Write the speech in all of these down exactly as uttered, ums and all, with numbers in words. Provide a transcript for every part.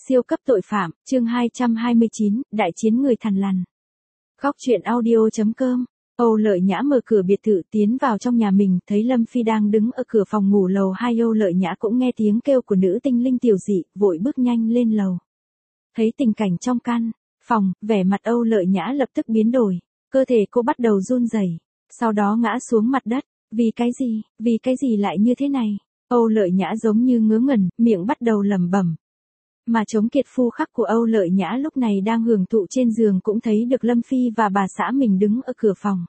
Siêu cấp tội phạm, chương hai trăm hai mươi chín, đại chiến người thằn lằn. Góc truyện audio.com. Âu Lợi Nhã mở cửa biệt thự tiến vào trong nhà mình, thấy Lâm Phi đang đứng ở cửa phòng ngủ lầu hai. Âu Lợi Nhã cũng nghe tiếng kêu của nữ tinh linh tiểu dị, vội bước nhanh lên lầu. Thấy tình cảnh trong căn phòng, vẻ mặt Âu Lợi Nhã lập tức biến đổi, cơ thể cô bắt đầu run rẩy, sau đó ngã xuống mặt đất. Vì cái gì, vì cái gì lại như thế này? Âu Lợi Nhã giống như ngớ ngẩn, miệng bắt đầu lẩm bẩm. Mà Trống Kiệt phu khắc của Âu Lợi Nhã lúc này đang hưởng thụ trên giường cũng thấy được Lâm Phi và bà xã mình đứng ở cửa phòng.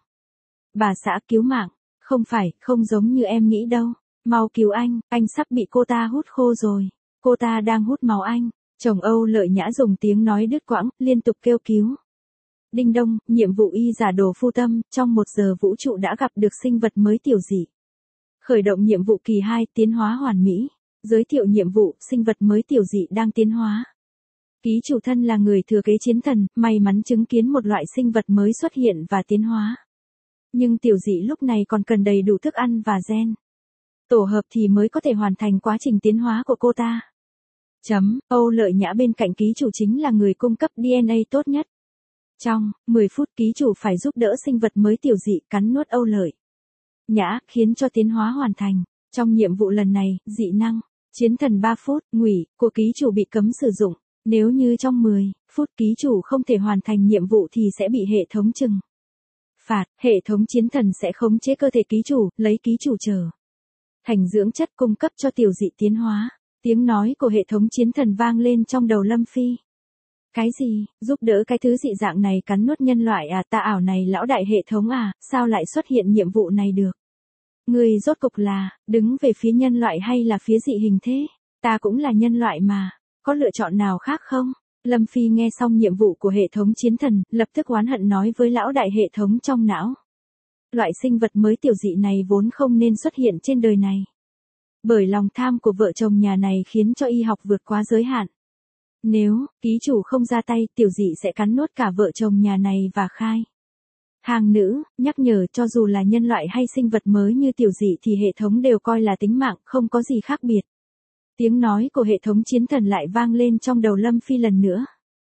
Bà xã cứu mạng, không phải, không giống như em nghĩ đâu. Mau cứu anh, anh sắp bị cô ta hút khô rồi. Cô ta đang hút máu anh. Chồng Âu Lợi Nhã dùng tiếng nói đứt quãng, liên tục kêu cứu. Đinh đông, nhiệm vụ y giả đồ phu tâm, trong một giờ vũ trụ đã gặp được sinh vật mới tiểu dị. Khởi động nhiệm vụ kỳ hai, tiến hóa hoàn mỹ. Giới thiệu nhiệm vụ, sinh vật mới tiểu dị đang tiến hóa. Ký chủ thân là người thừa kế chiến thần, may mắn chứng kiến một loại sinh vật mới xuất hiện và tiến hóa. Nhưng tiểu dị lúc này còn cần đầy đủ thức ăn và gen. Tổ hợp thì mới có thể hoàn thành quá trình tiến hóa của cô ta. Chấm, Âu Lợi Nhã bên cạnh ký chủ chính là người cung cấp đê en a tốt nhất. Trong mười phút ký chủ phải giúp đỡ sinh vật mới tiểu dị cắn nuốt Âu Lợi Nhã, khiến cho tiến hóa hoàn thành. Trong nhiệm vụ lần này, dị năng chiến thần ba phút, ngụy, của ký chủ bị cấm sử dụng. Nếu như trong mười phút ký chủ không thể hoàn thành nhiệm vụ thì sẽ bị hệ thống trừng phạt. Hệ thống chiến thần sẽ khống chế cơ thể ký chủ, lấy ký chủ trở thành dưỡng chất cung cấp cho tiểu dị tiến hóa. Tiếng nói của hệ thống chiến thần vang lên trong đầu Lâm Phi. Cái gì, giúp đỡ cái thứ dị dạng này cắn nuốt nhân loại à? Ta ảo này lão đại hệ thống à, sao lại xuất hiện nhiệm vụ này được? Người rốt cục là, đứng về phía nhân loại hay là phía dị hình thế? Ta cũng là nhân loại mà, có lựa chọn nào khác không? Lâm Phi nghe xong nhiệm vụ của hệ thống chiến thần, lập tức oán hận nói với lão đại hệ thống trong não. Loại sinh vật mới tiểu dị này vốn không nên xuất hiện trên đời này. Bởi lòng tham của vợ chồng nhà này khiến cho y học vượt quá giới hạn. Nếu, ký chủ không ra tay, tiểu dị sẽ cắn nuốt cả vợ chồng nhà này và khai. Hàng nữ, nhắc nhở cho dù là nhân loại hay sinh vật mới như tiểu dị thì hệ thống đều coi là tính mạng, không có gì khác biệt. Tiếng nói của hệ thống chiến thần lại vang lên trong đầu Lâm Phi lần nữa.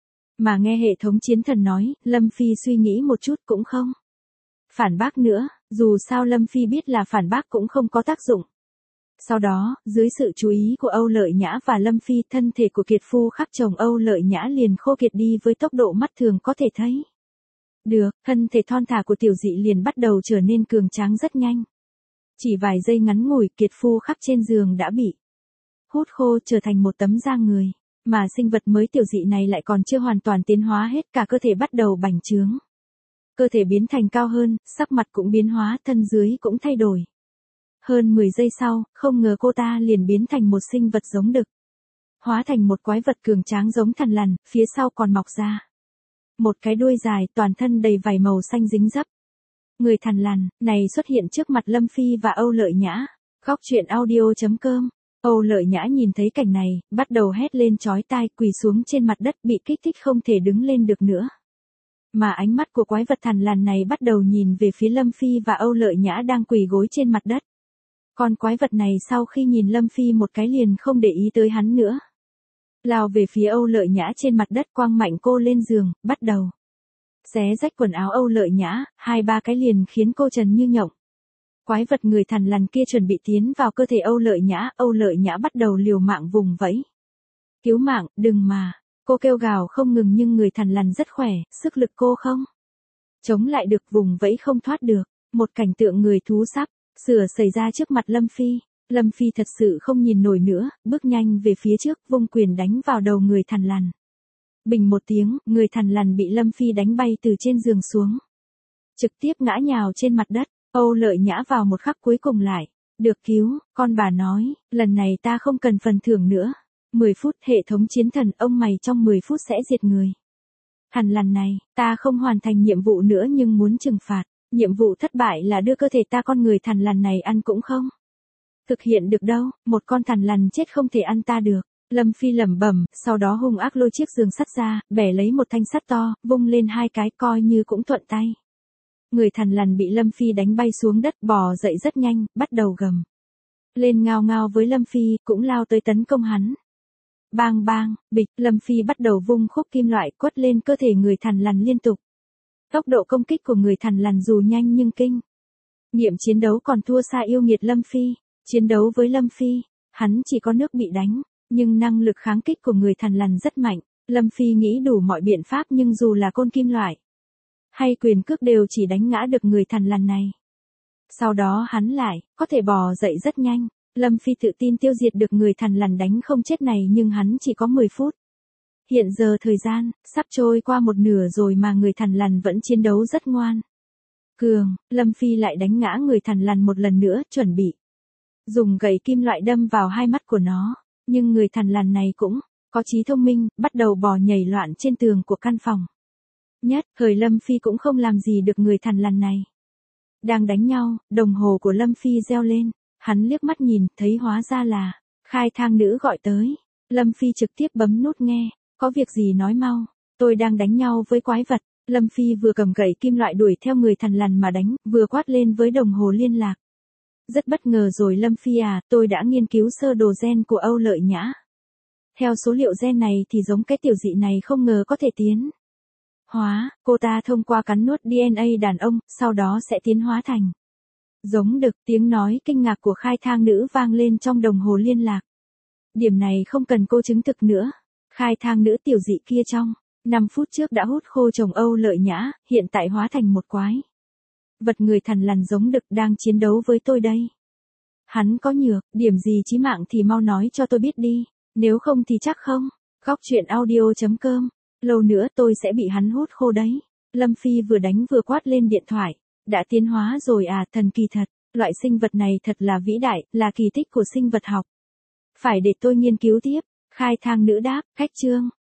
Mà nghe hệ thống chiến thần nói, Lâm Phi suy nghĩ một chút cũng không phản bác nữa, dù sao Lâm Phi biết là phản bác cũng không có tác dụng. Sau đó, dưới sự chú ý của Âu Lợi Nhã và Lâm Phi, thân thể của Kiệt phu khắc chồng Âu Lợi Nhã liền khô kiệt đi với tốc độ mắt thường có thể thấy được. Thân thể thon thả của tiểu dị liền bắt đầu trở nên cường tráng rất nhanh. Chỉ vài giây ngắn ngủi, Kiệt phu khắc trên giường đã bị hút khô trở thành một tấm da người. Mà sinh vật mới tiểu dị này lại còn chưa hoàn toàn tiến hóa hết, cả cơ thể bắt đầu bành trướng. Cơ thể biến thành cao hơn, sắc mặt cũng biến hóa, thân dưới cũng thay đổi. Hơn mười giây sau, không ngờ cô ta liền biến thành một sinh vật giống đực. Hóa thành một quái vật cường tráng giống thằn lằn, phía sau còn mọc ra một cái đuôi dài, toàn thân đầy vảy màu xanh dính dấp. Người thằn lằn này xuất hiện trước mặt Lâm Phi và Âu Lợi Nhã. Góc truyện audio.com. Âu Lợi Nhã nhìn thấy cảnh này, bắt đầu hét lên chói tai, quỳ xuống trên mặt đất, bị kích thích không thể đứng lên được nữa. Mà ánh mắt của quái vật thằn lằn này bắt đầu nhìn về phía Lâm Phi và Âu Lợi Nhã đang quỳ gối trên mặt đất. Còn quái vật này sau khi nhìn Lâm Phi một cái liền không để ý tới hắn nữa. Lao về phía Âu Lợi Nhã trên mặt đất, quăng mạnh cô lên giường, bắt đầu xé rách quần áo Âu Lợi Nhã, hai ba cái liền khiến cô trần như nhộng. Quái vật người thằn lằn kia chuẩn bị tiến vào cơ thể Âu Lợi Nhã, Âu Lợi Nhã bắt đầu liều mạng vùng vẫy. Cứu mạng, đừng mà, cô kêu gào không ngừng nhưng người thằn lằn rất khỏe, sức lực cô không chống lại được, vùng vẫy không thoát được. Một cảnh tượng người thú sắp sửa xảy ra trước mặt Lâm Phi. Lâm Phi thật sự không nhìn nổi nữa, bước nhanh về phía trước, vung quyền đánh vào đầu người thằn lằn. Bình một tiếng, người thằn lằn bị Lâm Phi đánh bay từ trên giường xuống. Trực tiếp ngã nhào trên mặt đất. Âu Lợi Nhã vào một khắc cuối cùng lại được cứu, con bà nói, lần này ta không cần phần thưởng nữa. mười phút, hệ thống chiến thần, ông mày trong mười phút sẽ diệt người thằn lằn này. Ta không hoàn thành nhiệm vụ nữa nhưng muốn trừng phạt. Nhiệm vụ thất bại là đưa cơ thể ta con người thằn lằn này ăn cũng không thực hiện được đâu, một con thằn lằn chết không thể ăn ta được. Lâm Phi lẩm bẩm, sau đó hung ác lôi chiếc giường sắt ra, bẻ lấy một thanh sắt to, vung lên hai cái coi như cũng thuận tay. Người thằn lằn bị Lâm Phi đánh bay xuống đất, bò dậy rất nhanh, bắt đầu gầm lên ngao ngao với Lâm Phi, cũng lao tới tấn công hắn. Bang bang, bịch, Lâm Phi bắt đầu vung khúc kim loại quất lên cơ thể người thằn lằn liên tục. Tốc độ công kích của người thằn lằn dù nhanh nhưng kinh nghiệm chiến đấu còn thua xa yêu nghiệt Lâm Phi. Chiến đấu với Lâm Phi, hắn chỉ có nước bị đánh, nhưng năng lực kháng kích của người thằn lằn rất mạnh. Lâm Phi nghĩ đủ mọi biện pháp nhưng dù là côn kim loại hay quyền cước đều chỉ đánh ngã được người thằn lằn này. Sau đó hắn lại có thể bò dậy rất nhanh. Lâm Phi tự tin tiêu diệt được người thằn lằn đánh không chết này nhưng hắn chỉ có mười phút. Hiện giờ thời gian sắp trôi qua một nửa rồi mà người thằn lằn vẫn chiến đấu rất ngoan cường. Lâm Phi lại đánh ngã người thằn lằn một lần nữa, chuẩn bị dùng gậy kim loại đâm vào hai mắt của nó. Nhưng người thằn lằn này cũng có trí thông minh, bắt đầu bò nhảy loạn trên tường của căn phòng. Nhất thời Lâm Phi cũng không làm gì được người thằn lằn này. Đang đánh nhau, đồng hồ của Lâm Phi reo lên. Hắn liếc mắt nhìn, thấy hóa ra là khai thang nữ gọi tới. Lâm Phi trực tiếp bấm nút nghe. Có việc gì nói mau, tôi đang đánh nhau với quái vật. Lâm Phi vừa cầm gậy kim loại đuổi theo người thằn lằn mà đánh, vừa quát lên với đồng hồ liên lạc. Rất bất ngờ rồi Lâm Phi à, tôi đã nghiên cứu sơ đồ gen của Âu Lợi Nhã. Theo số liệu gen này thì giống cái tiểu dị này không ngờ có thể tiến hóa, cô ta thông qua cắn nuốt đê en a đàn ông, sau đó sẽ tiến hóa thành giống đực. Tiếng nói kinh ngạc của khai thang nữ vang lên trong đồng hồ liên lạc. Điểm này không cần cô chứng thực nữa. Khai thang nữ tiểu dị kia trong năm phút trước đã hút khô chồng Âu Lợi Nhã, hiện tại hóa thành một quái vật người thằn lằn giống đực đang chiến đấu với tôi đây. Hắn có nhược điểm gì chí mạng thì mau nói cho tôi biết đi, nếu không thì chắc không. Góc truyện audio chấm com. Lâu nữa tôi sẽ bị hắn hút khô đấy. Lâm Phi vừa đánh vừa quát lên điện thoại. Đã tiến hóa rồi à, thần kỳ thật. Loại sinh vật này thật là vĩ đại, là kỳ tích của sinh vật học. Phải để tôi nghiên cứu tiếp. Khai thang nữ đáp, khách trương.